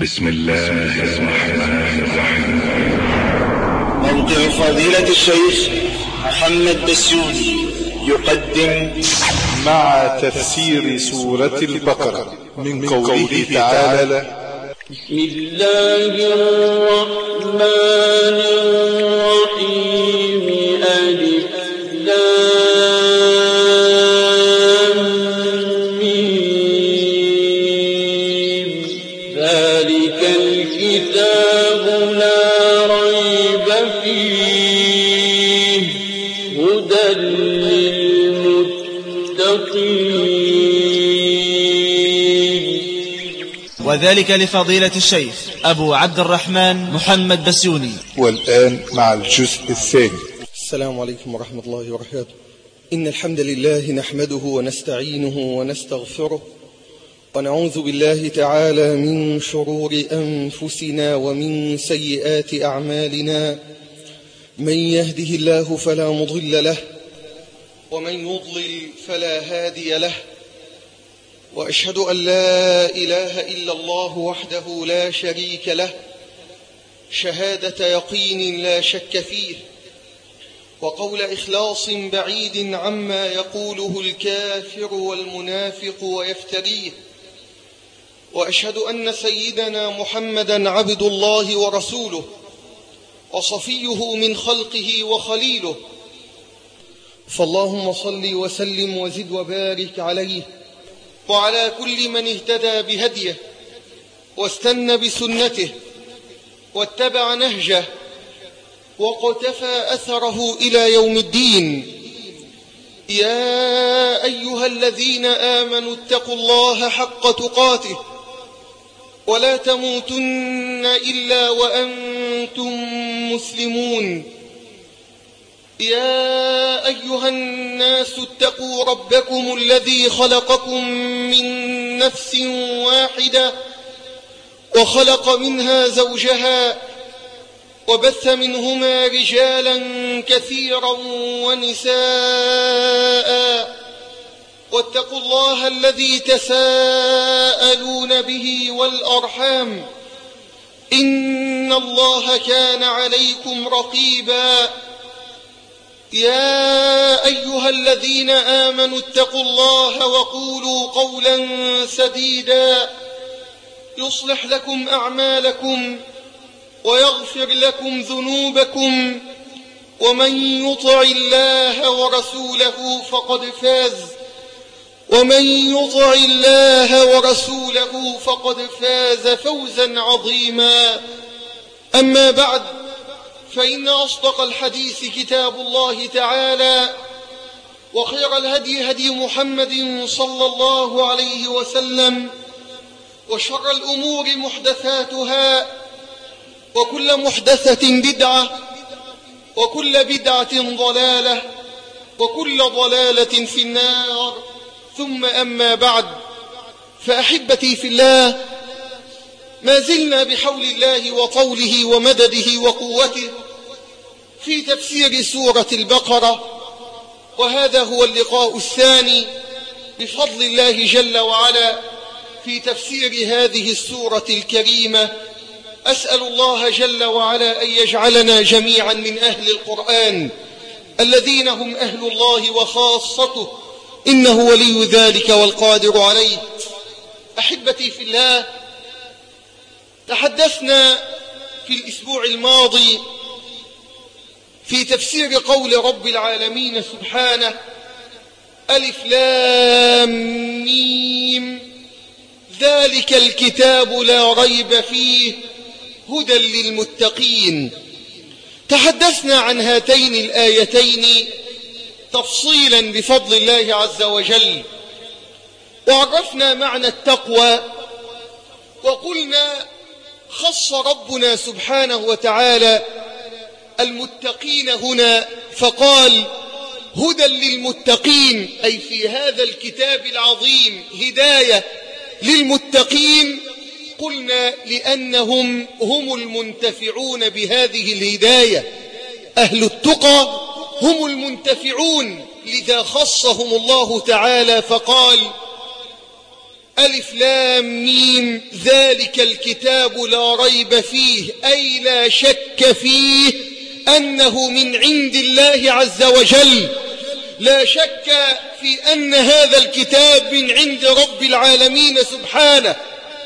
بسم الله الرحمن الرحيم. موقع فضيلة الشيخ محمد بسيوني يقدم مع تفسير سورة البقرة من قوله تعالى: بسم الله الرحمن الرحيم. ألف لام ميم. ذلك الكتاب لا ريب فيه هدى للمتقين. وذلك لفضيلة الشيخ أبو عبد الرحمن محمد بسيوني. والآن مع الجزء الثاني. السلام عليكم ورحمة الله وبركاته. إن الحمد لله نحمده ونستعينه ونستغفره، ونعوذ بالله تعالى من شرور أنفسنا ومن سيئات أعمالنا. من يهده الله فلا مضل له، ومن يضلل فلا هادي له. وأشهد أن لا إله إلا الله وحده لا شريك له، شهادة يقين لا شك فيه، وقول إخلاص بعيد عما يقوله الكافر والمنافق ويفتريه. وأشهد أن سيدنا محمدا عبد الله ورسوله، وصفيه من خلقه وخليله. فاللهم صل وسلم وزد وبارك عليه وعلى كل من اهتدى بهديه واستنى بسنته واتبع نهجه وقتفى أثره إلى يوم الدين. يا أيها الذين آمنوا اتقوا الله حق تقاته ولا تموتن إلا وأنتم مسلمون. يا أيها الناس اتقوا ربكم الذي خلقكم من نفس واحدة وخلق منها زوجها وبث منهما رجالا كثيرا ونساء. واتقوا الله الذي تساءلون به والأرحام، إن الله كان عليكم رقيبا. يا أيها الذين آمنوا اتقوا الله وقولوا قولا سديدا يصلح لكم أعمالكم ويغفر لكم ذنوبكم، ومن يطع الله ورسوله فقد فاز فوزا عظيما. أما بعد، فإن أصدق الحديث كتاب الله تعالى، وخير الهدي هدي محمد صلى الله عليه وسلم، وشر الأمور محدثاتها، وكل محدثة بدعة، وكل بدعة ضلالة، وكل ضلالة في النار. ثم أما بعد، فأحبتي في الله، ما زلنا بحول الله وطوله ومدده وقوته في تفسير سورة البقرة، وهذا هو اللقاء الثاني بفضل الله جل وعلا في تفسير هذه السورة الكريمة. أسأل الله جل وعلا أن يجعلنا جميعا من أهل القرآن الذين هم أهل الله وخاصته، إنه ولي ذلك والقادر عليه. أحبتي في الله، تحدثنا في الأسبوع الماضي في تفسير قول رب العالمين سبحانه: ألف لام ميم. ذلك الكتاب لا ريب فيه هدى للمتقين. تحدثنا عن هاتين الآيتين تفصيلا بفضل الله عز وجل، وعرفنا معنى التقوى، وقلنا خص ربنا سبحانه وتعالى المتقين هنا فقال: هدى للمتقين، أي في هذا الكتاب العظيم هداية للمتقين. قلنا لأنهم هم المنتفعون بهذه الهداية، أهل التقى هم المنتفعون، لذا خصهم الله تعالى فقال: ألف لام ميم ذلك الكتاب لا ريب فيه أي لا شك فيه أنه من عند الله عز وجل، لا شك في أن هذا الكتاب من عند رب العالمين سبحانه.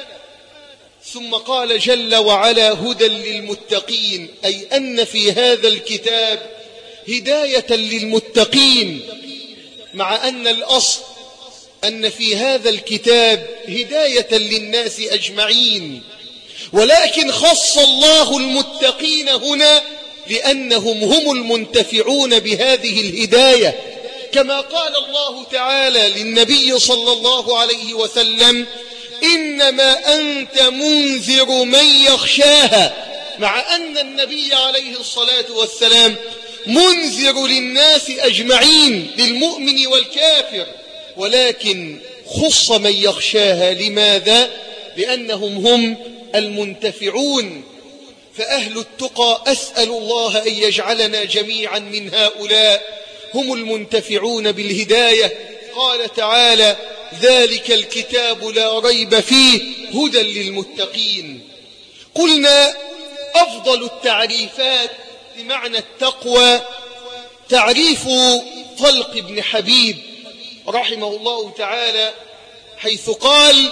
ثم قال جل وعلا هدى للمتقين، أي أن في هذا الكتاب هداية للمتقين، مع أن الأصل أن في هذا الكتاب هداية للناس أجمعين، ولكن خص الله المتقين هنا لأنهم هم المنتفعون بهذه الهداية، كما قال الله تعالى للنبي صلى الله عليه وسلم إنما أنت منذر من يخشاها، مع أن النبي عليه الصلاة والسلام منذر للناس أجمعين للمؤمن والكافر، ولكن خص من يخشاها. لماذا؟ لأنهم هم المنتفعون. فأهل التقى أسأل الله أن يجعلنا جميعا من هؤلاء هم المنتفعون بالهداية. قال تعالى ذلك الكتاب لا ريب فيه هدى للمتقين. قلنا أفضل التعريفات بمعنى التقوى تعريف طلق بن حبيب رحمه الله تعالى، حيث قال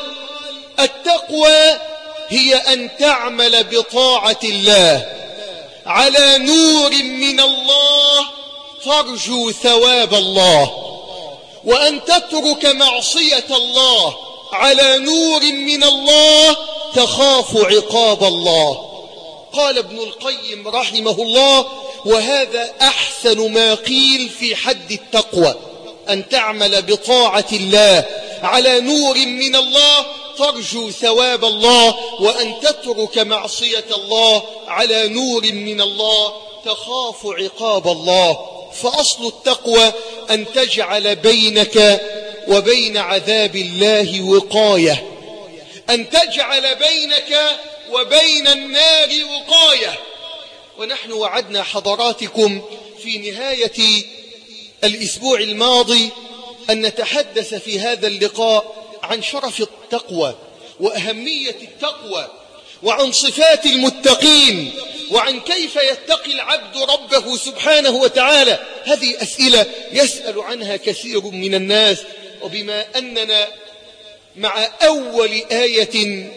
التقوى هي أن تعمل بطاعة الله على نور من الله ترجو ثواب الله، وأن تترك معصية الله على نور من الله تخاف عقاب الله. قال ابن القيم رحمه الله وهذا أحسن ما قيل في حد التقوى، أن تعمل بطاعة الله على نور من الله ترجو ثواب الله، وأن تترك معصية الله على نور من الله تخاف عقاب الله. فأصل التقوى أن تجعل بينك وبين عذاب الله وقاية، أن تجعل بينك وبين النار وقاية. ونحن وعدنا حضراتكم في نهاية الأسبوع الماضي أن نتحدث في هذا اللقاء عن شرف التقوى وأهمية التقوى، وعن صفات المتقين، وعن كيف يتقي العبد ربه سبحانه وتعالى. هذه أسئلة يسأل عنها كثير من الناس، وبما أننا مع أول آية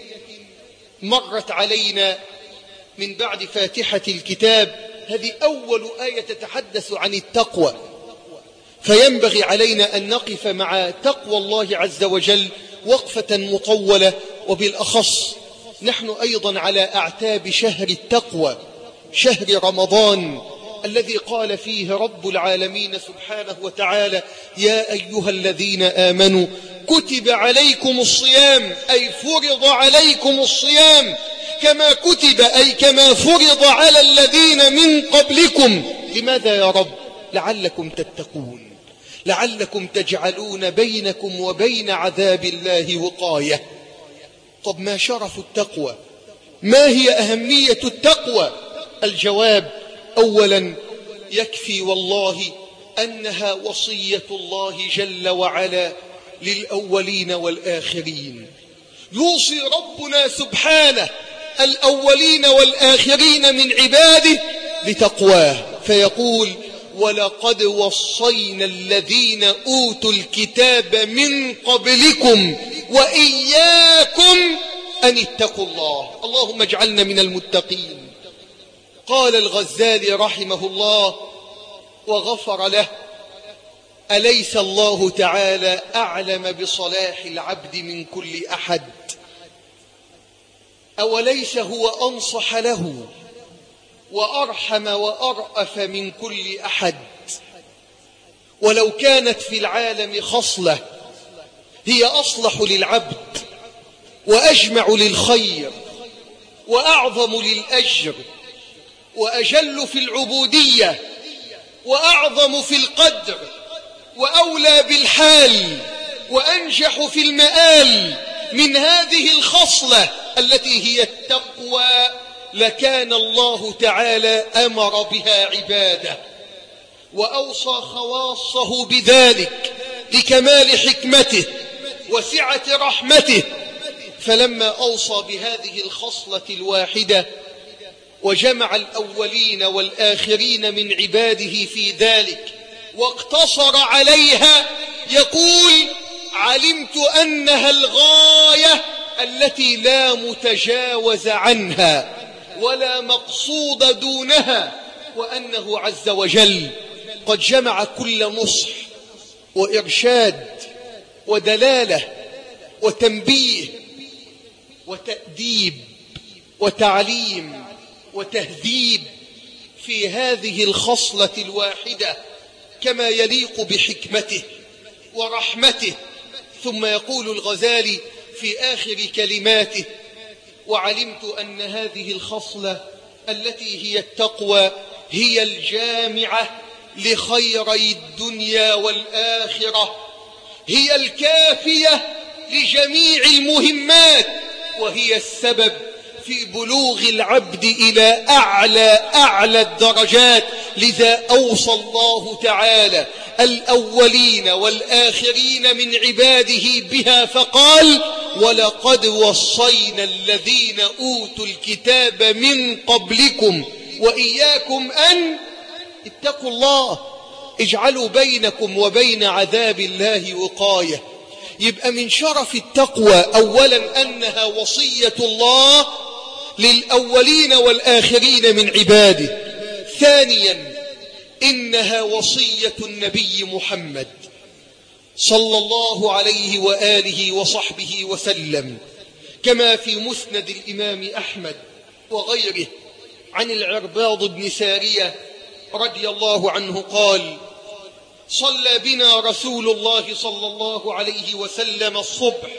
مرت علينا من بعد فاتحة الكتاب، هذه أول آية تتحدث عن التقوى، فينبغي علينا أن نقف مع تقوى الله عز وجل وقفة مطولة. وبالأخص نحن أيضا على أعتاب شهر التقوى، شهر رمضان الذي قال فيه رب العالمين سبحانه وتعالى يا أيها الذين آمنوا كتب عليكم الصيام، أي فرض عليكم الصيام كما كتب، أي كما فرض على الذين من قبلكم. لماذا يا رب؟ لعلكم تتقون، لعلكم تجعلون بينكم وبين عذاب الله وقاية. طب ما شرف التقوى؟ ما هي أهمية التقوى؟ الجواب أولا يكفي والله أنها وصية الله جل وعلا للأولين والآخرين. يوصي ربنا سبحانه الأولين والآخرين من عباده بتقواه، فيقول ولقد وصينا الذين أوتوا الكتاب من قبلكم وإياكم أن اتقوا الله. اللهم اجعلنا من المتقين. قال الغزالي رحمه الله وغفر له أليس الله تعالى أعلم بصلاح العبد من كل أحد؟ أوليس هو أنصح له وأرحم وأرأف من كل أحد؟ ولو كانت في العالم خصلة هي أصلح للعبد وأجمع للخير وأعظم للأجر وأجل في العبودية وأعظم في القدر وأولى بالحال وأنجح في المآل من هذه الخصلة التي هي التقوى، لكان الله تعالى أمر بها عباده وأوصى خواصه بذلك لكمال حكمته. وسعة رحمته، فلما أوصى بهذه الخصلة الواحدة وجمع الأولين والآخرين من عباده في ذلك واقتصر عليها، يقول: علمت أنها الغاية التي لا متجاوز عنها ولا مقصود دونها، وأنه عز وجل قد جمع كل نصح وإرشاد ودلالة وتنبيه وتأديب وتعليم وتهذيب في هذه الخصلة الواحدة كما يليق بحكمته ورحمته. ثم يقول الغزالي في آخر كلماته: وعلمت أن هذه الخصلة التي هي التقوى هي الجامعة لخيري الدنيا والآخرة، هي الكافية لجميع المهمات، وهي السبب في بلوغ العبد إلى أعلى الدرجات. لذا أوصى الله تعالى الأولين والآخرين من عباده بها فقال: ولقد وصينا الذين أوتوا الكتاب من قبلكم وإياكم أن اتقوا الله، اجعلوا بينكم وبين عذاب الله وقاية. يبقى من شرف التقوى أولا أنها وصية الله للأولين والآخرين من عباده. ثانيا إنها وصية النبي محمد صلى الله عليه وآله وصحبه وسلم، كما في مسند الإمام أحمد وغيره عن العرباض بن سارية رضي الله عنه قال: صلى بنا رسول الله صلى الله عليه وسلم الصبح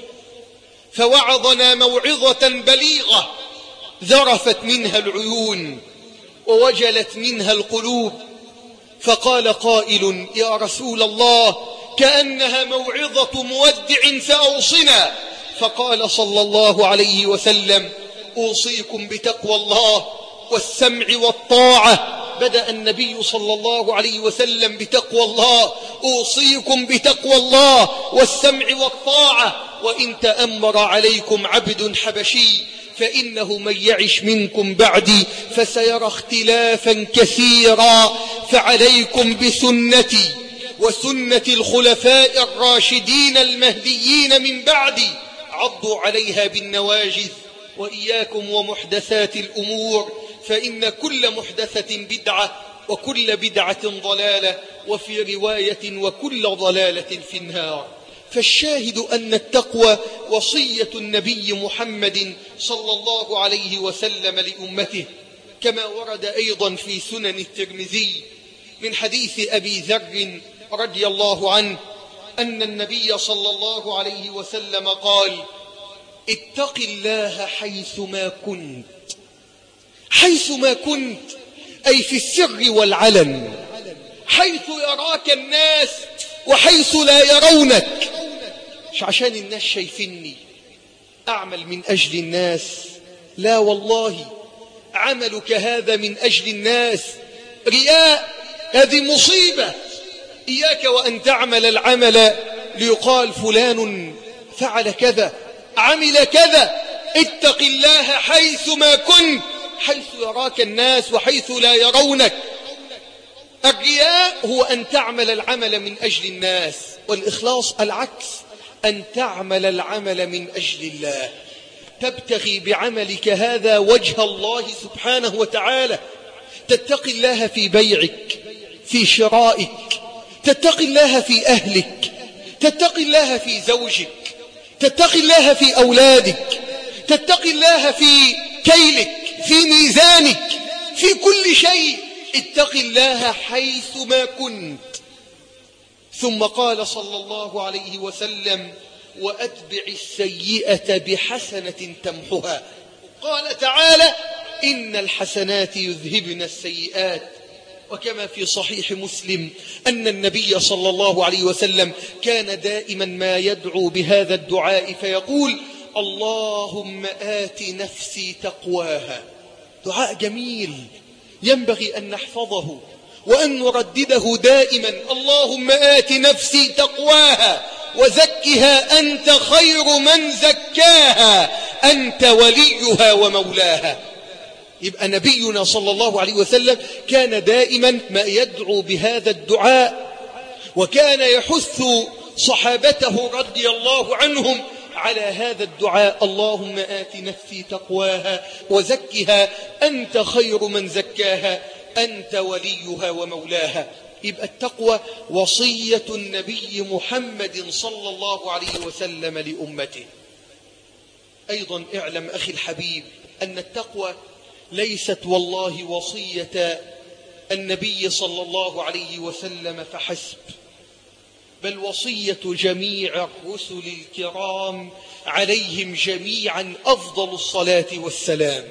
فوعظنا موعظة بليغة ذرفت منها العيون ووجلت منها القلوب، فقال قائل: يا رسول الله، كأنها موعظة مودع فأوصنا. فقال صلى الله عليه وسلم: أوصيكم بتقوى الله والسمع والطاعة. بدأ النبي صلى الله عليه وسلم بتقوى الله: أوصيكم بتقوى الله والسمع والطاعة، وإن تأمر عليكم عبد حبشي فإنه من يعش منكم بعدي فسيرى اختلافا كثيرا، فعليكم بسنتي وسنة الخلفاء الراشدين المهديين من بعدي، عضوا عليها بالنواجذ، وإياكم ومحدثات الأمور، فإن كل محدثة بدعة وكل بدعة ضلالة، وفي رواية وكل ضلالة في النار. فالشاهد أن التقوى وصية النبي محمد صلى الله عليه وسلم لأمته، كما ورد أيضا في سنن الترمذي من حديث أبي ذر رضي الله عنه أن النبي صلى الله عليه وسلم قال: اتق الله حيثما كنت. حيثما كنت أي في السر والعلن، حيث يراك الناس وحيث لا يرونك. مش عشان الناس شايفيني أعمل من أجل الناس، لا والله، عملك هذا من أجل الناس رياء، هذه مصيبة. إياك وأن تعمل العمل ليقال فلان فعل كذا، عمل كذا. اتق الله حيثما كنت، حيث يراك الناس وحيث لا يرونك. الرياء هو أن تعمل العمل من أجل الناس، والإخلاص العكس، أن تعمل العمل من أجل الله، تبتغي بعملك هذا وجه الله سبحانه وتعالى. تتقي الله في بيعك، في شرائك، تتقي الله في أهلك، تتقي الله في زوجك، تتقي الله في أولادك، تتقي الله في كيلك، في ميزانك، في كل شيء. اتق الله حيثما كنت. ثم قال صلى الله عليه وسلم: وأتبع السيئة بحسنة تمحها. قال تعالى: إن الحسنات يذهبن السيئات. وكما في صحيح مسلم أن النبي صلى الله عليه وسلم كان دائما ما يدعو بهذا الدعاء فيقول: اللهم آت نفسي تقواها. دعاء جميل ينبغي أن نحفظه وأن نردده دائما: اللهم آت نفسي تقواها وزكها أنت خير من زكاها أنت وليها ومولاها. يبقى نبينا صلى الله عليه وسلم كان دائما ما يدعو بهذا الدعاء، وكان يحث صحابته رضي الله عنهم على هذا الدعاء: اللهم آت نفسي تقواها وزكها أنت خير من زكاها أنت وليها ومولاها. يبقى التقوى وصية النبي محمد صلى الله عليه وسلم لأمته. أيضا اعلم أخي الحبيب أن التقوى ليست والله وصية النبي صلى الله عليه وسلم فحسب، بل وصية جميع الرسل الكرام عليهم جميعا أفضل الصلاة والسلام.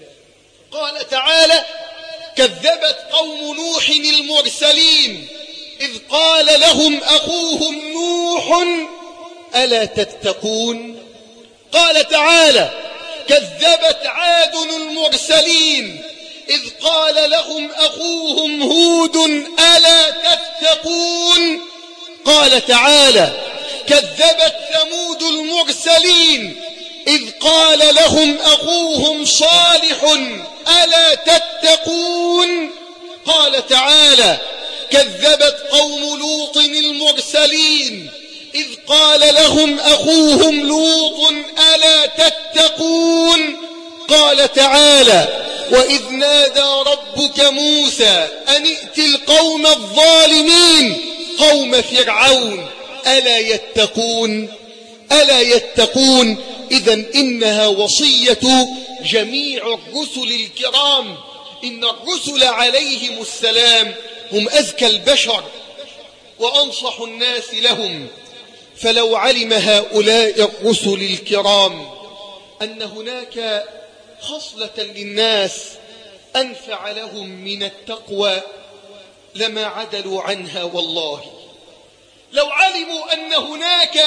قال تعالى: كذبت قوم نوح المرسلين إذ قال لهم أخوهم نوح ألا تتقون. قال تعالى: كذبت عاد المرسلين إذ قال لهم أخوهم هود ألا تتقون. قال تعالى: كذبت ثمود المرسلين إذ قال لهم أخوهم صالح ألا تتقون. قال تعالى: كذبت قوم لوط المرسلين إذ قال لهم أخوهم لوط ألا تتقون. قال تعالى: وإذ نادى ربك موسى أن ائت القوم الظالمين قوم فرعون ألا يتقون. ألا يتقون. إذن إنها وصية جميع الرسل الكرام. إن الرسل عليهم السلام هم أزكى البشر وأنصح الناس لهم، فلو علم هؤلاء الرسل الكرام أن هناك خصلة للناس أنفع لهم من التقوى لما عدلوا عنها. والله لو علموا أن هناك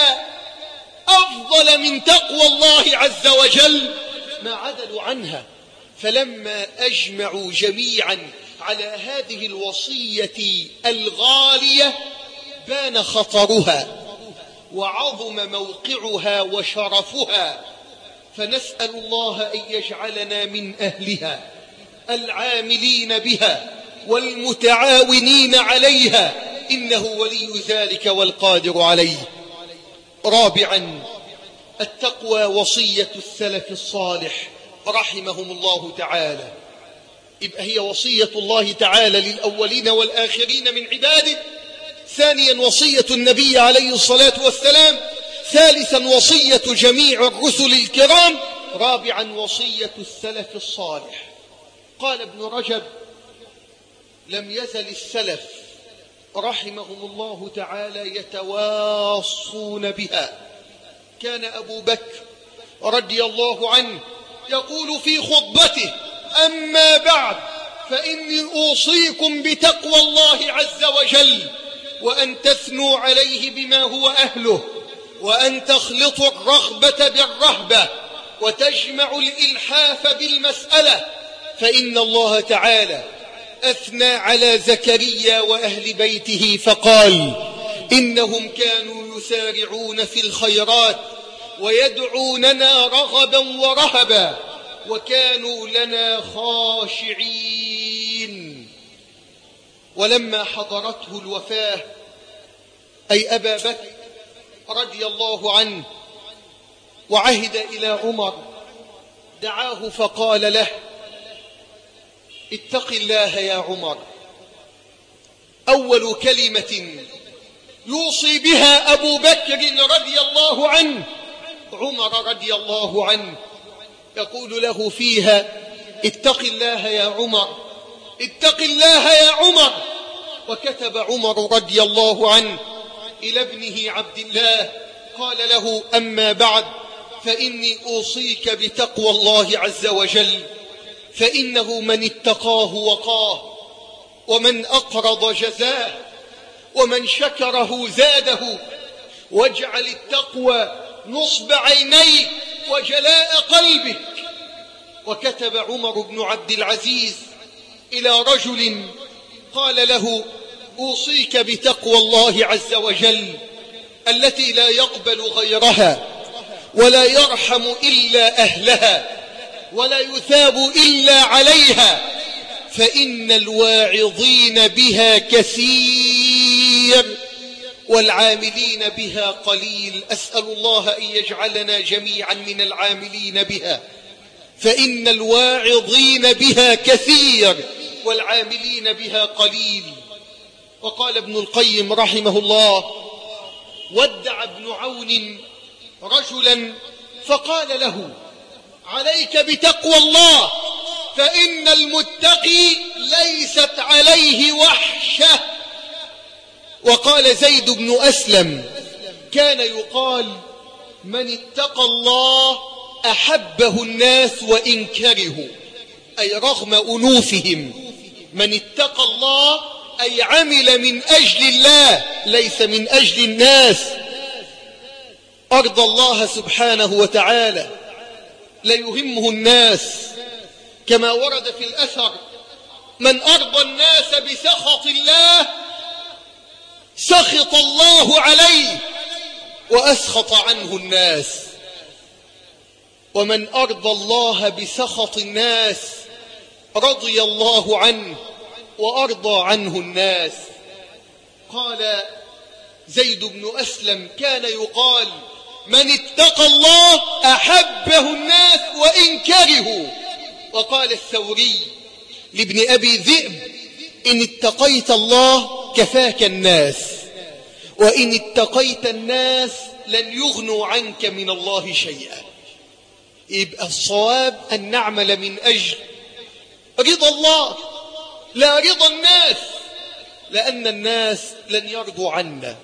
أفضل من تقوى الله عز وجل ما عدلوا عنها. فلما أجمعوا جميعا على هذه الوصية الغالية بان خطرها وعظم موقعها وشرفها. فنسأل الله أن يجعلنا من أهلها العاملين بها والمتعاونين عليها، إنه ولي ذلك والقادر عليه. رابعا، التقوى وصية السلف الصالح رحمهم الله تعالى. يبقى هي وصية الله تعالى للأولين والآخرين من عباده. ثانيا، وصية النبي عليه الصلاة والسلام. ثالثا، وصية جميع الرسل الكرام. رابعا، وصية السلف الصالح. قال ابن رجب: لم يزل السلف رحمهم الله تعالى يتواصون بها. كان أبو بكر رضي الله عنه يقول في خطبته: أما بعد فإني أوصيكم بتقوى الله عز وجل، وأن تثنوا عليه بما هو أهله، وأن تخلطوا الرغبة بالرهبة، وتجمعوا الإلحاف بالمسألة. فإن الله تعالى أثنى على زكريا وأهل بيته فقال: إنهم كانوا يسارعون في الخيرات ويدعوننا رغبا ورهبا وكانوا لنا خاشعين. ولما حضرته الوفاة، أي أبا بكر رضي الله عنه، وعهد إلى عمر، دعاه فقال له: اتق الله يا عمر. أول كلمة يوصي بها أبو بكر رضي الله عنه عمر رضي الله عنه، يقول له فيها: اتق الله يا عمر، اتق الله يا عمر. وكتب عمر رضي الله عنه إلى ابنه عبد الله قال له: أما بعد فإني أوصيك بتقوى الله عز وجل، فإنه من اتقاه وقاه، ومن أقرض جزاه، ومن شكره زاده. واجعل التقوى نصب عينيك وجلاء قلبك. وكتب عمر بن عبد العزيز إلى رجل قال له: أوصيك بتقوى الله عز وجل، التي لا يقبل غيرها ولا يرحم إلا أهلها ولا يثاب إلا عليها، فإن الواعظين بها كثير والعاملين بها قليل. أسأل الله أن يجعلنا جميعا من العاملين بها، فإن الواعظين بها كثير والعاملين بها قليل. وقال ابن القيم رحمه الله: ودع ابن عون رجلا فقال له: عليك بتقوى الله، فإن المتقي ليست عليه وحشة. وقال زيد بن أسلم: كان يقال من اتقى الله أحبه الناس وإن كرهوا، أي رغم أنوفهم. من اتقى الله أي عمل من أجل الله ليس من أجل الناس. أرضى الله سبحانه وتعالى لا يهمه الناس، كما ورد في الأثر: من أرضى الناس بسخط الله سخط الله عليه وأسخط عنه الناس، ومن أرضى الله بسخط الناس رضي الله عنه وأرضى عنه الناس. قال زيد بن أسلم: كان يقال من اتقى الله أحبه الناس وإن كرهوا. وقال الثوري لابن أبي ذئب: إن اتقيت الله كفاك الناس، وإن اتقيت الناس لن يغنوا عنك من الله شيئا. يبقى الصواب أن نعمل من أجل رضا الله لا رضا الناس، لأن الناس لن يرضوا عنا.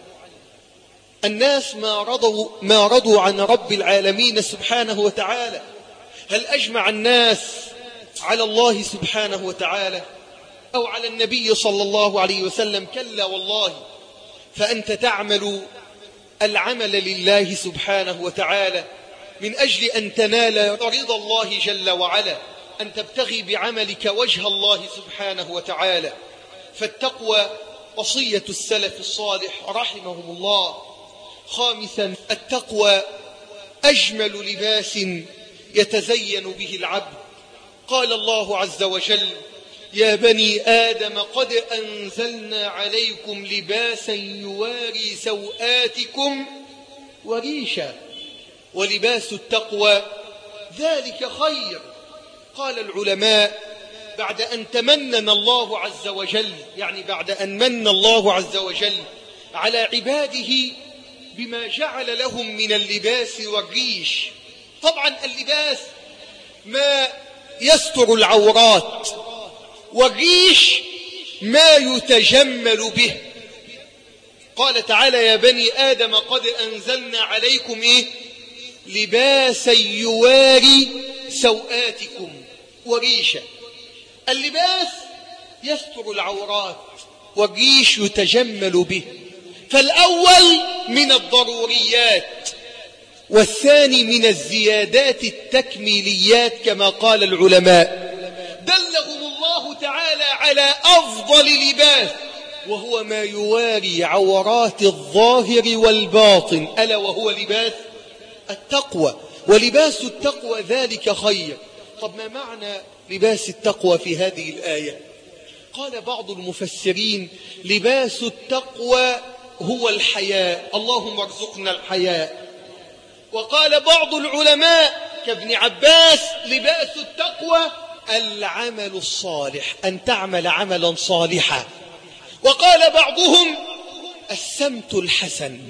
الناس ما رضوا عن رب العالمين سبحانه وتعالى. هل أجمع الناس على الله سبحانه وتعالى أو على النبي صلى الله عليه وسلم؟ كلا والله. فأنت تعمل العمل لله سبحانه وتعالى من أجل أن تنال رضا الله جل وعلا، أن تبتغي بعملك وجه الله سبحانه وتعالى. فالتقوى وصية السلف الصالح رحمهم الله. خامسا، التقوى أجمل لباس يتزين به العبد. قال الله عز وجل: يا بني آدم قد أنزلنا عليكم لباسا يواري سوآتكم وريشا، ولباس التقوى ذلك خير. قال العلماء: بعد أن تمنن الله عز وجل، يعني بعد أن من الله عز وجل على عباده بما جعل لهم من اللباس والريش. طبعا اللباس ما يستر العورات، والريش ما يتجمل به. قال تعالى: يا بني آدم قد أنزلنا عليكم لباسا يواري سوآتكم وريشا. اللباس يستر العورات والريش يتجمل به، فالأول من الضروريات والثاني من الزيادات التكميليات كما قال العلماء. دلهم الله تعالى على أفضل لباس، وهو ما يواري عورات الظاهر والباطن، ألا وهو لباس التقوى. ولباس التقوى ذلك خير. طب ما معنى لباس التقوى في هذه الآية؟ قال بعض المفسرين: لباس التقوى هو الحياء، اللهم ارزقنا الحياء. وقال بعض العلماء كابن عباس: لباس التقوى العمل الصالح، أن تعمل عملا صالحا. وقال بعضهم: السمت الحسن،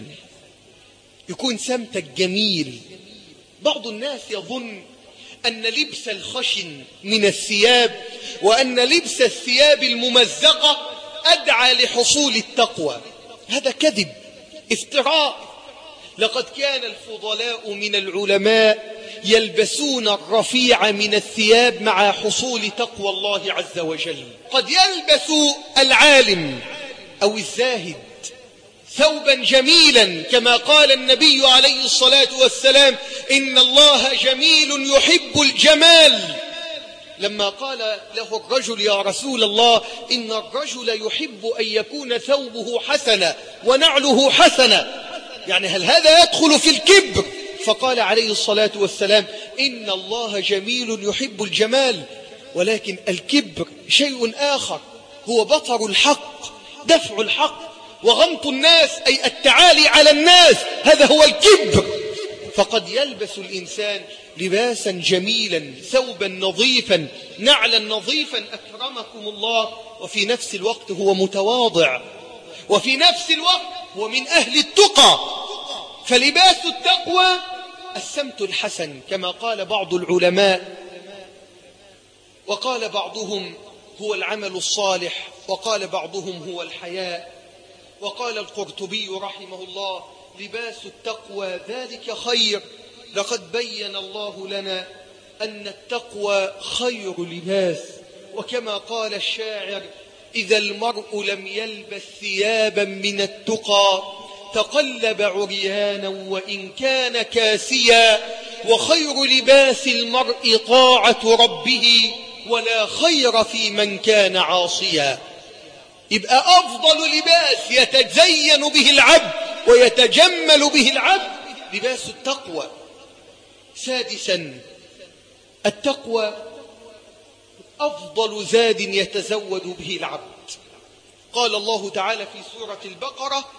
يكون سمتك جميل. بعض الناس يظن أن لبس الخشن من الثياب وأن لبس الثياب الممزقة أدعى لحصول التقوى. هذا كذب، افتراء. لقد كان الفضلاء من العلماء يلبسون الرفيع من الثياب مع حصول تقوى الله عز وجل. قد يلبس العالم أو الزاهد ثوبا جميلا كما قال النبي عليه الصلاة والسلام: إن الله جميل يحب الجمال. لما قال له الرجل: يا رسول الله، إن الرجل يحب أن يكون ثوبه حسنا ونعله حسنا، يعني هل هذا يدخل في الكبر؟ فقال عليه الصلاة والسلام إن الله جميل يحب الجمال، ولكن الكبر شيء آخر، هو بطر الحق، دفع الحق، وغمط الناس أي التعالي على الناس، هذا هو الكبر. فقد يلبس الإنسان لباسا جميلا، ثوبا نظيفا، نعلا نظيفا أكرمكم الله، وفي نفس الوقت هو متواضع، وفي نفس الوقت هو من أهل التقى. فلباس التقوى السمت الحسن كما قال بعض العلماء، وقال بعضهم هو العمل الصالح، وقال بعضهم هو الحياء. وقال القرطبي رحمه الله لباس التقوى ذلك خير، لقد بين الله لنا أن التقوى خير لباس. وكما قال الشاعر إذا المرء لم يلبس ثيابا من التقى تقلب عريانا وإن كان كاسيا، وخير لباس المرء طاعة ربه ولا خير في من كان عاصيا. يبقى أفضل لباس يتزين به العبد ويتجمل به العبد لباس التقوى. سادسا، التقوى أفضل زاد يتزود به العبد. قال الله تعالى في سورة البقرة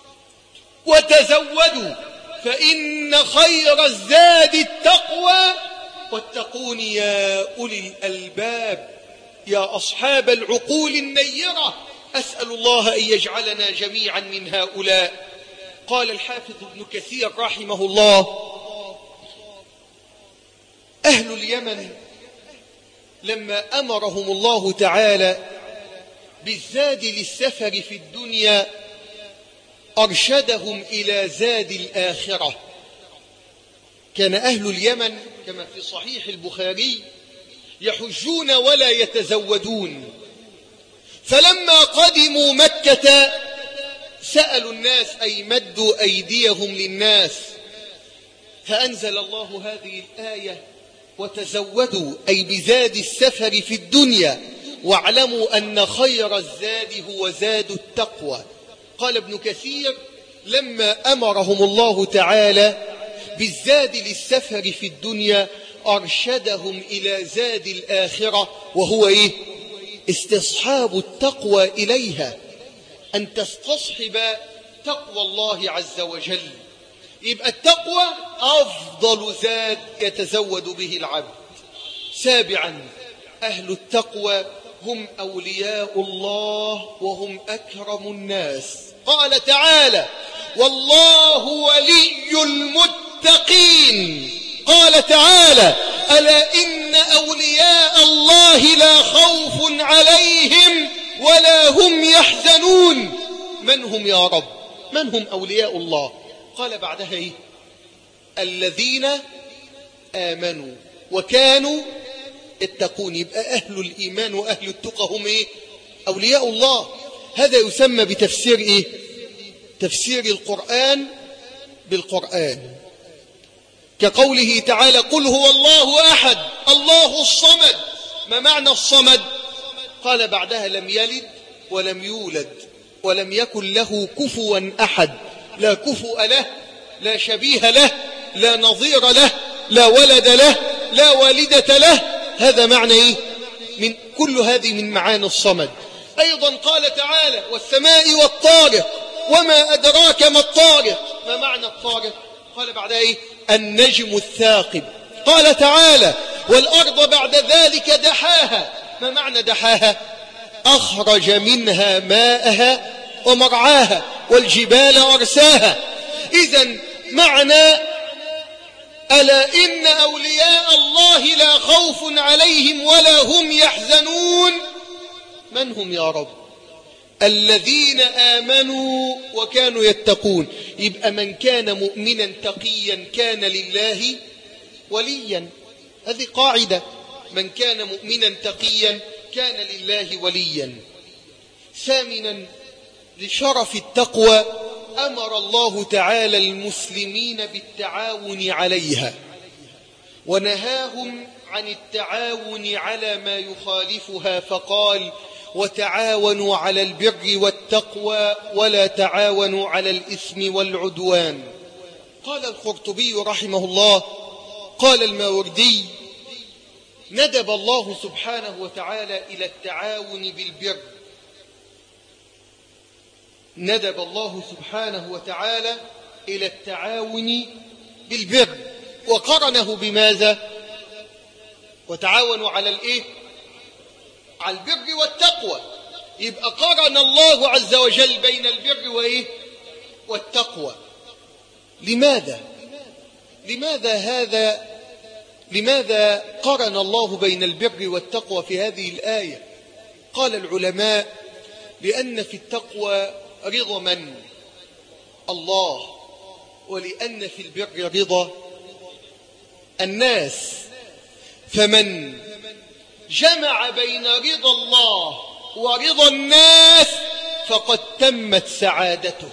وتزودوا فإن خير الزاد التقوى واتقون يا أولي الألباب يا أصحاب العقول النيرة. أسأل الله أن يجعلنا جميعا من هؤلاء. قال الحافظ ابن كثير رحمه الله أهل اليمن لما أمرهم الله تعالى بالزاد للسفر في الدنيا أرشدهم إلى زاد الآخرة. كان أهل اليمن كما في صحيح البخاري يحجون ولا يتزودون، فلما قدموا مكة سألوا الناس أي مدوا أيديهم للناس، فأنزل الله هذه الآية وتزودوا أي بزاد السفر في الدنيا واعلموا أن خير الزاد هو زاد التقوى. قال ابن كثير لما أمرهم الله تعالى بالزاد للسفر في الدنيا أرشدهم إلى زاد الآخرة، وهو إيه؟ استصحاب التقوى إليها، أن تستصحب تقوى الله عز وجل. يبقى التقوى أفضل زاد يتزود به العبد. سابعا، أهل التقوى هم أولياء الله وهم أكرم الناس. قال تعالى والله ولي المتقين. قال تعالى ألا إن أولياء الله لا خوف عليهم ولا هم يحزنون. من هم يا رب؟ من هم أولياء الله؟ قال بعدها إيه؟ الذين آمنوا وكانوا يتقون. يبقى أهل الإيمان وأهل التقى هم إيه؟ أولياء الله. هذا يسمى بتفسير إيه؟ تفسير القرآن بالقرآن، كقوله تعالى قل هو الله أحد الله الصمد. ما معنى الصمد؟ قال بعدها لم يلد ولم يولد ولم يكن له كفوا أحد، لا كفؤ له، لا شبيه له، لا نظير له، لا ولد له، لا والدة له. هذا معنى إيه؟ من كل هذه من معاني الصمد. أيضا قال تعالى والسماء والطارق وما أدراك ما الطارق. ما معنى الطارق؟ قال بعد إيه؟ النجم الثاقب. قال تعالى والأرض بعد ذلك دحاها. ما معنى دحاها؟ أخرج منها ماءها ومرعاها والجبال أرساها. إذن معنى ألا إن أولياء الله لا خوف عليهم ولا هم يحزنون. من هم يا رب؟ الذين آمنوا وكانوا يتقون. يبقى من كان مؤمنا تقيا كان لله وليا. هذه قاعدة، من كان مؤمنا تقيا كان لله وليا. ثامنا، لشرف التقوى أمر الله تعالى المسلمين بالتعاون عليها ونهاهم عن التعاون على ما يخالفها، فقال وتعاونوا على البر والتقوى ولا تعاونوا على الإثم والعدوان. قال القرطبي رحمه الله قال الماوردي: ندب الله سبحانه وتعالى إلى التعاون بالبر، ندب الله سبحانه وتعالى إلى التعاون بالبر، وقرنه بماذا؟ وتعاونوا على الإيه؟ على البر والتقوى. يبقى قرن الله عز وجل بين البر وإيه؟ والتقوى. لماذا قرن الله بين البر والتقوى في هذه الآية؟ قال العلماء: لأن في التقوى رضا من؟ الله، ولأن في البر رضا الناس. فمن جمع بين رضا الله ورضا الناس فقد تمت سعادته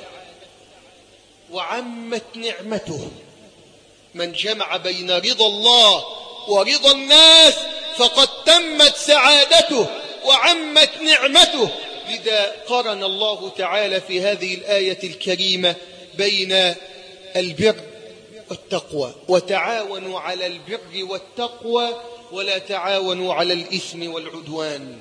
وعمت نعمته. من جمع بين رضا الله ورضا الناس فقد تمت سعادته وعمت نعمته. لذا قرن الله تعالى في هذه الآية الكريمة بين البر والتقوى: وتعاونوا على البر والتقوى ولا تعاونوا على الإثم والعدوان.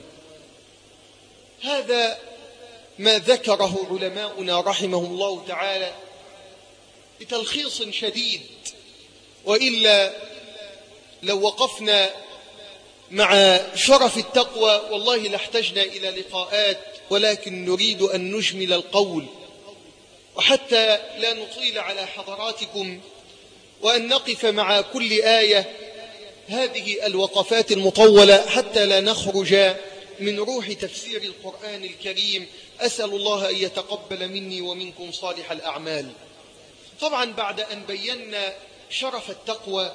هذا ما ذكره علماؤنا رحمهم الله تعالى بتلخيص شديد، وإلا لو وقفنا مع شرف التقوى والله لاحتجنا إلى لقاءات، ولكن نريد أن نجمل القول، وحتى لا نطيل على حضراتكم وأن نقف مع كل آية هذه الوقفات المطولة حتى لا نخرج من روح تفسير القرآن الكريم. أسأل الله أن يتقبل مني ومنكم صالح الأعمال. طبعا بعد أن بينا شرف التقوى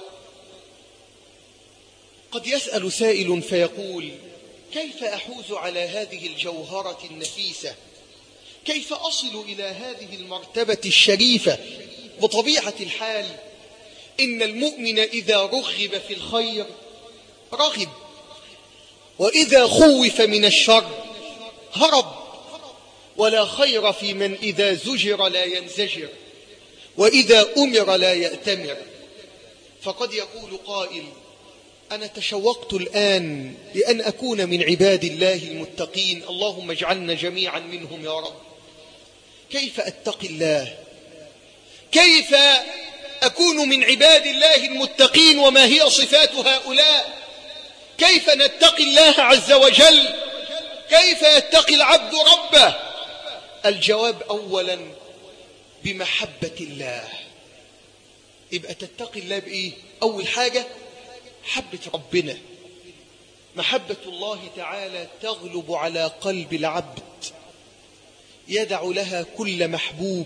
قد يسأل سائل فيقول: كيف أحوز على هذه الجوهرة النفيسة؟ كيف أصل إلى هذه المرتبة الشريفة؟ بطبيعة الحال إن المؤمن إذا رغب في الخير رغب، وإذا خوف من الشر هرب. ولا خير في من إذا زجر لا ينزجر، وإذا أمر لا يأتمر. فقد يقول قائل: أنا تشوقت الآن لأن أكون من عباد الله المتقين، اللهم اجعلنا جميعا منهم يا رب. كيف أتقي الله؟ كيف أكون من عباد الله المتقين وما هي صفات هؤلاء؟ كيف نتقي الله عز وجل؟ كيف يتقي العبد ربه؟ الجواب أولا بمحبة الله. يبقى تتقي الله بإيه؟ أول حاجة محبة ربنا. محبة الله تعالى تغلب على قلب العبد، يدع لها كل محبوب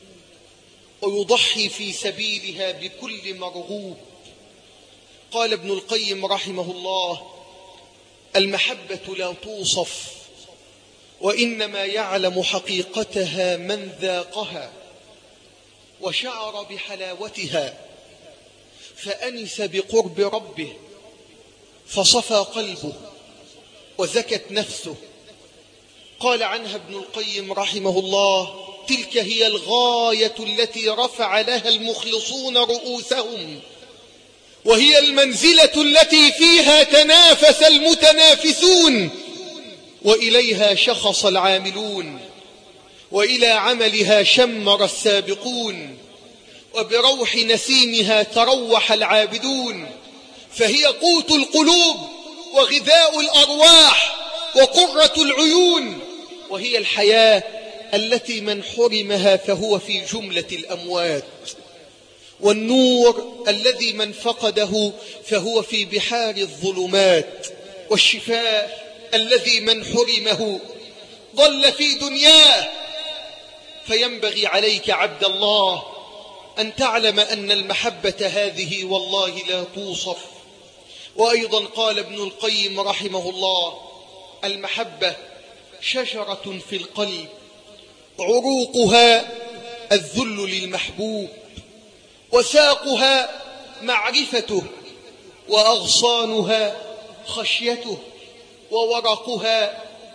ويضحي في سبيلها بكل مرغوب. قال ابن القيم رحمه الله: المحبة لا توصف، وإنما يعلم حقيقتها من ذاقها وشعر بحلاوتها فأنس بقرب ربه فصفى قلبه وزكت نفسه. قال عنها ابن القيم رحمه الله: تلك هي الغاية التي رفع لها المخلصون رؤوسهم، وهي المنزلة التي فيها تنافس المتنافسون، وإليها شخص العاملون، وإلى عملها شمر السابقون، وبروح نسيمها تروح العابدون. فهي قوت القلوب وغذاء الأرواح وقرة العيون، وهي الحياة التي من حرمها فهو في جملة الأموات، والنور الذي من فقده فهو في بحار الظلمات، والشفاء الذي من حرمه ضل في دنياه. فينبغي عليك عبد الله أن تعلم أن المحبة هذه والله لا توصف. وأيضا قال ابن القيم رحمه الله: المحبة شجرة في القلب، عروقها الذل للمحبوب، وساقها معرفته، وأغصانها خشيته، وورقها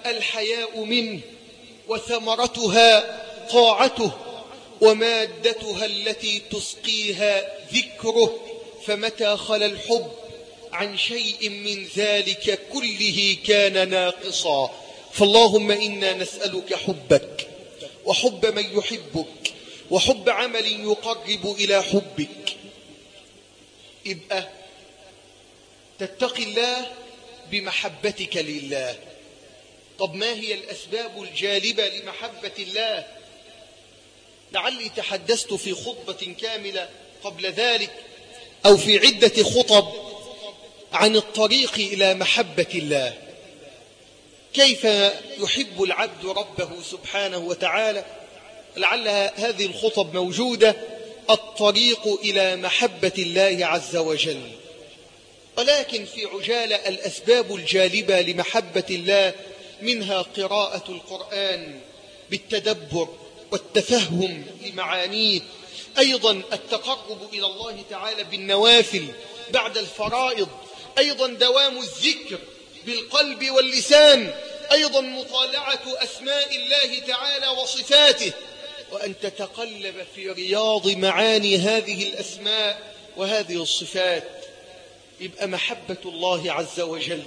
الحياء منه، وثمرتها طاعته، ومادتها التي تسقيها ذكره. فمتى خلا الحب عن شيء من ذلك كله كان ناقصا. فاللهم إنا نسألك حبك، وحب من يحبك، وحب عمل يقرب إلى حبك. يبقى تتقي الله بمحبتك لله. طب ما هي الأسباب الجالبة لمحبة الله؟ لعلي تحدثت في خطبة كاملة قبل ذلك أو في عدة خطب عن الطريق إلى محبة الله، كيف يحب العبد ربه سبحانه وتعالى. لعل هذه الخطب موجودة، الطريق إلى محبة الله عز وجل. ولكن في عجالة الأسباب الجالبة لمحبة الله منها قراءة القرآن بالتدبر والتفهم لمعانيه، أيضا التقرب إلى الله تعالى بالنوافل بعد الفرائض، أيضا دوام الذكر بالقلب واللسان، أيضا مطالعة أسماء الله تعالى وصفاته، وأن تتقلب في رياض معاني هذه الأسماء وهذه الصفات. يبقى محبة الله عز وجل.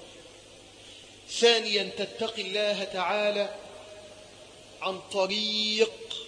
ثانيا تتقي الله تعالى عن طريق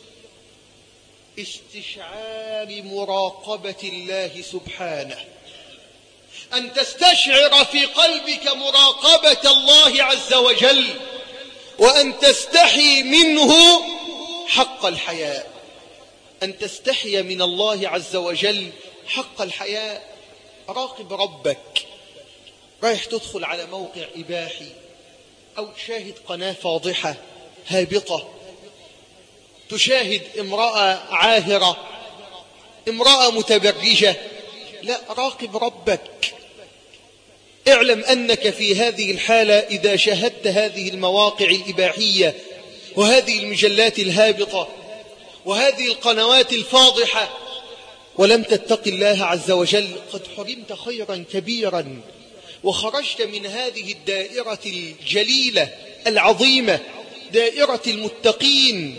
استشعار مراقبة الله سبحانه، أن تستشعر في قلبك مراقبة الله عز وجل، وأن تستحي منه حق الحياء، أن تستحي من الله عز وجل حق الحياء. راقب ربك، رايح تدخل على موقع إباحي أو تشاهد قناة فاضحة هابطة، تشاهد امرأة عاهرة، امرأة متبرجة، لا، راقب ربك. اعلم أنك في هذه الحالة إذا شاهدت هذه المواقع الإباحية وهذه المجلات الهابطة وهذه القنوات الفاضحة ولم تتق الله عز وجل قد حرمت خيرا كبيرا، وخرجت من هذه الدائرة الجليلة العظيمة، دائرة المتقين.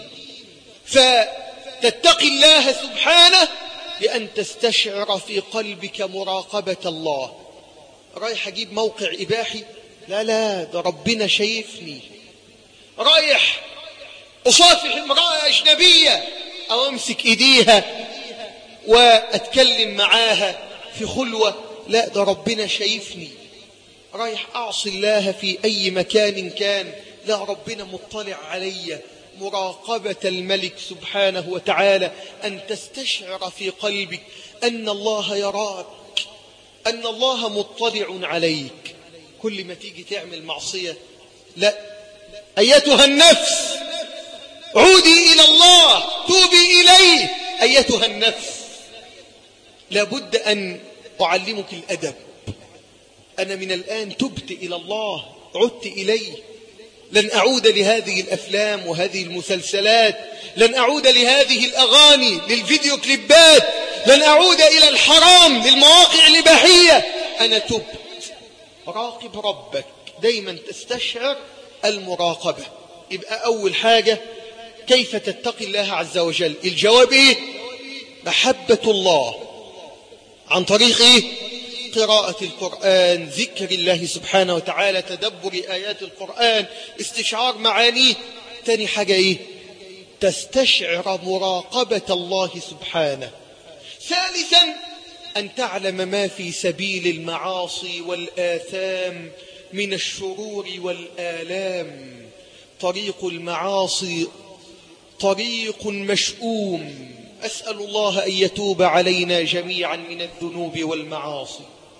فتتقي الله سبحانه بأن تستشعر في قلبك مراقبة الله. رايح أجيب موقع إباحي، لا ده ربنا شايفني. رايح أصافح امرأة أجنبية أو أمسك إيديها وأتكلم معاها في خلوة، لا ده ربنا شايفني. رايح أعصي الله في أي مكان كان، لا ربنا مطلع علي. مراقبة الملك سبحانه وتعالى، أن تستشعر في قلبك أن الله يراك، أن الله مطلع عليك. كل ما تيجي تعمل معصية، لا، أيتها النفس عودي إلى الله، توبي إليه. أيتها النفس، لابد أن أعلمك الأدب. أنا من الآن تبت إلى الله، عدت إليه. لن أعود لهذه الأفلام وهذه المسلسلات، لن أعود لهذه الأغاني، للفيديو كليبات، لن أعود إلى الحرام، للمواقع الإباحية. أنا تبت. راقب ربك، دايما تستشعر المراقبة. يبقى أول حاجة كيف تتقي الله عز وجل؟ الجواب إيه؟ محبة الله عن طريق إيه؟ قراءة القرآن، ذكر الله سبحانه وتعالى، تدبر آيات القرآن، استشعار معانيه. تاني حاجة إيه؟ تستشعر مراقبة الله سبحانه. ثالثا أن تعلم ما في سبيل المعاصي والآثام من الشرور والآلام. طريق المعاصي طريق مشؤوم، أسأل الله أن يتوب علينا جميعا من الذنوب والمعاصي.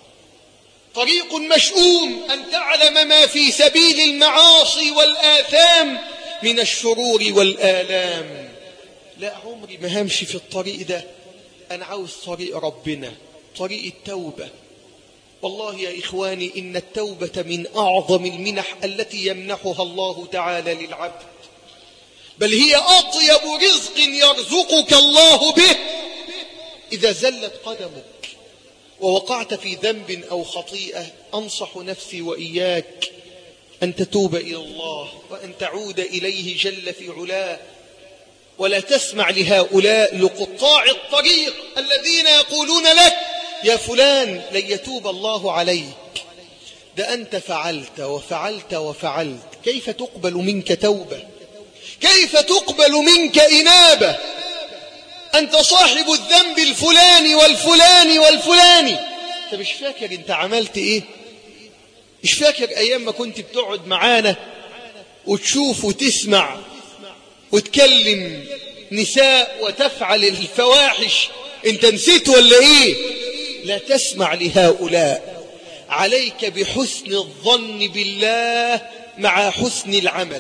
طريق مشؤوم، أن تعلم ما في سبيل المعاصي والآثام من الشرور والآلام. لا، عمري ما همشي في الطريق ده، أنا عاوز طريق ربنا، طريق التوبة. والله يا إخواني إن التوبة من أعظم المنح التي يمنحها الله تعالى للعبد، بل هي أطيب رزق يرزقك الله به. إذا زلت قدمك ووقعت في ذنب أو خطيئة، أنصح نفسي وإياك أن تتوب إلى الله وأن تعود إليه جل في علاه، ولا تسمع لهؤلاء لقطاع الطريق الذين يقولون لك يا فلان لن يتوب الله عليك، ده أنت فعلت وفعلت وفعلت، كيف تقبل منك توبة؟ كيف تقبل منك إنابة؟ أنت صاحب الذنب الفلاني والفلاني والفلاني، أنت مش فاكر أنت عملت إيه؟ مش فاكر أيام ما كنت بتقعد معانا وتشوف وتسمع وتكلم نساء وتفعل الفواحش؟ أنت نسيت ولا إيه؟ لا تسمع لهؤلاء، عليك بحسن الظن بالله مع حسن العمل،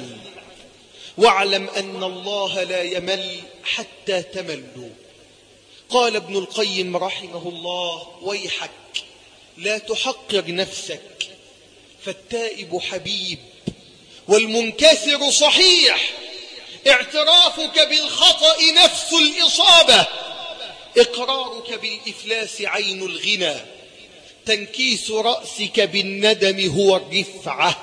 واعلم أن الله لا يمل حتى تملوا. قال ابن القيم رحمه الله: ويحك لا تحقر نفسك، فالتائب حبيب والمنكسر صحيح، اعترافك بالخطأ نفس الإصابة، إقرارك بالإفلاس عين الغنى، تنكيس رأسك بالندم هو الرفعة.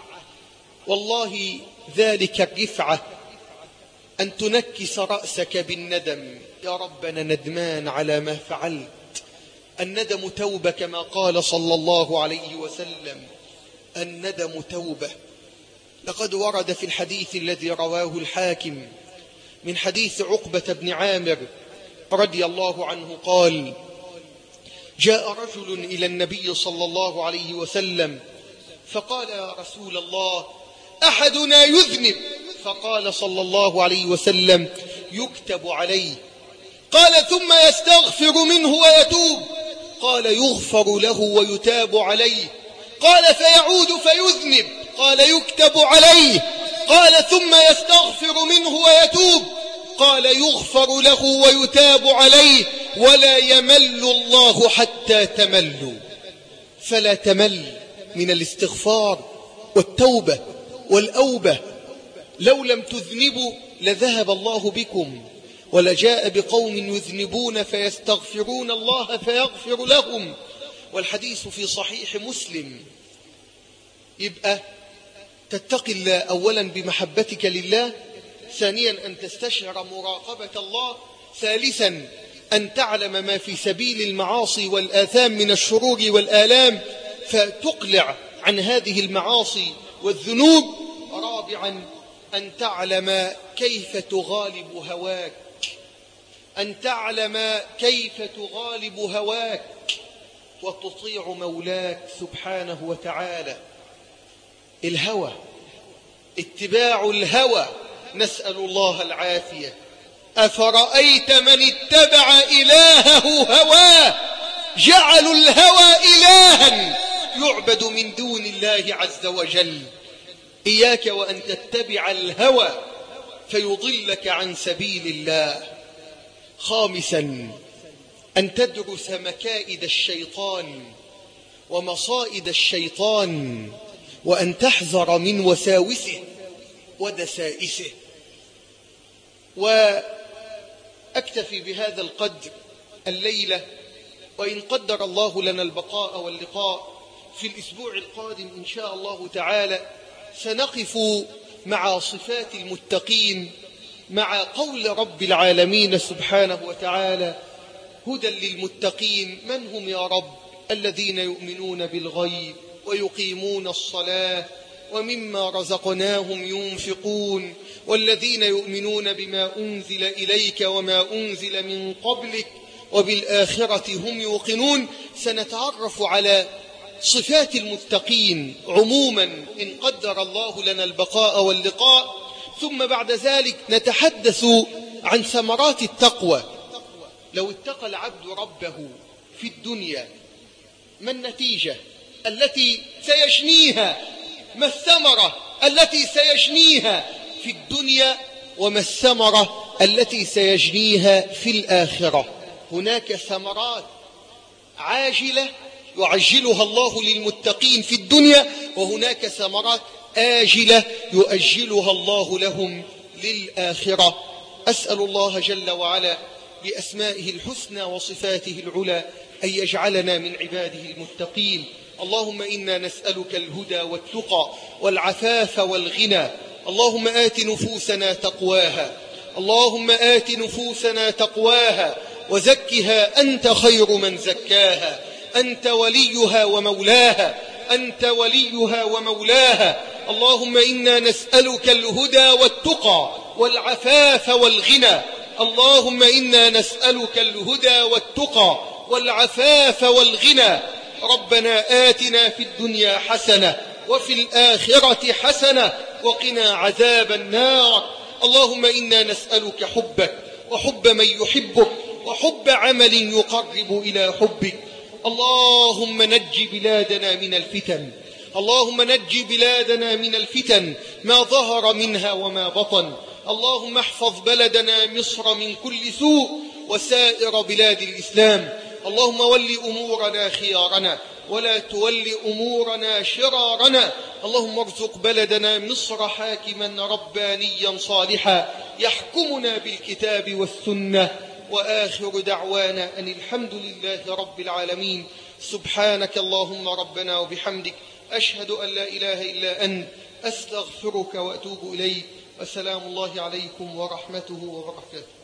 والله ذلك الرفعة أن تنكس رأسك بالندم، يا رب أنا ندمان على ما فعلت. الندم توبة كما قال صلى الله عليه وسلم: الندم توبة. لقد ورد في الحديث الذي رواه الحاكم من حديث عقبة بن عامر رضي الله عنه قال: جاء رجل إلى النبي صلى الله عليه وسلم فقال: يا رسول الله أحدنا يذنب، فقال صلى الله عليه وسلم: يكتب عليه. قال: ثم يستغفر منه ويتوب؟ قال: يغفر له ويتاب عليه. قال: فيعود فيذنب؟ قال: يكتب عليه. قال: ثم يستغفر منه ويتوب؟ قال: يغفر له ويتاب عليه. ولا يمل الله حتى تملوا. فلا تمل من الاستغفار والتوبة والأوبة. لو لم تذنبوا لذهب الله بكم، ولجاء بقوم يذنبون فيستغفرون الله فيغفر لهم، والحديث في صحيح مسلم. يبقى تتقي الله أولا بمحبتك لله، ثانيا أن تستشعر مراقبة الله، ثالثا أن تعلم ما في سبيل المعاصي والآثام من الشرور والآلام فتقلع عن هذه المعاصي والذنوب، رابعا أن تعلم كيف تغالب هواك، أن تعلم كيف تغالب هواك وتطيع مولاك سبحانه وتعالى. الهوى، اتباع الهوى، نسأل الله العافية. أفرأيت من اتبع إلهه هواه، جعلوا الهوى إلها يعبد من دون الله عز وجل. إياك وأن تتبع الهوى فيضلك عن سبيل الله. خامسا أن تدرس مكائد الشيطان ومصائد الشيطان، وأن تحذر من وساوسه ودسائسه. وأكتفي بهذا القدر الليلة، وإن قدر الله لنا البقاء واللقاء في الأسبوع القادم إن شاء الله تعالى سنقف مع صفات المتقين، مع قول رب العالمين سبحانه وتعالى: هدى للمتقين. من هم يا رب؟ الذين يؤمنون بالغيب ويقيمون الصلاة ومما رزقناهم ينفقون، والذين يؤمنون بما أنزل إليك وما أنزل من قبلك وبالآخرة هم يوقنون. سنتعرف على صفات المتقين عموما إن قدر الله لنا البقاء واللقاء، ثم بعد ذلك نتحدث عن ثمرات التقوى. لو اتقى العبد ربه في الدنيا ما النتيجة التي سيجنيها؟ ما الثمرة التي سيجنيها في الدنيا؟ وما الثمرة التي سيجنيها في الآخرة؟ هناك ثمرات عاجلة يعجلها الله للمتقين في الدنيا، وهناك ثمرات آجلة يؤجلها الله لهم للآخرة. أسأل الله جل وعلا بأسمائه الحسنى وصفاته العلى أن يجعلنا من عباده المتقين، اللهم إنا نسألك الهدى والتقى والعفاف والغنى. اللهم آت نفوسنا تقواها، اللهم آت نفوسنا تقواها وزكها أنت خير من زكاها، أنت وليها ومولاها، أنت وليها ومولاها. اللهم إنا نسألك الهدى والتقى والعفاف والغنى. اللهم إنا نسألك الهدى والتقى والعفاف والغنى. ربنا آتنا في الدنيا حسنة وفي الآخرة حسنة وقنا عذاب النار. اللهم إنا نسألك حبك وحب من يحبك وحب عمل يقرب إلى حبك. اللهم نج بلادنا من الفتن، اللهم نج بلادنا من الفتن ما ظهر منها وما بطن. اللهم احفظ بلدنا مصر من كل سوء وسائر بلاد الإسلام. اللهم ول أمورنا خيارنا ولا تول أمورنا شرارنا. اللهم ارزق بلدنا مصر حاكما ربانيا صالحا يحكمنا بالكتاب والسنة. وآخر دعوانا أن الحمد لله رب العالمين. سبحانك اللهم ربنا وبحمدك، أشهد أن لا إله إلا أنت، أستغفرك وأتوب إليك. وسلام الله عليكم ورحمته وبركاته.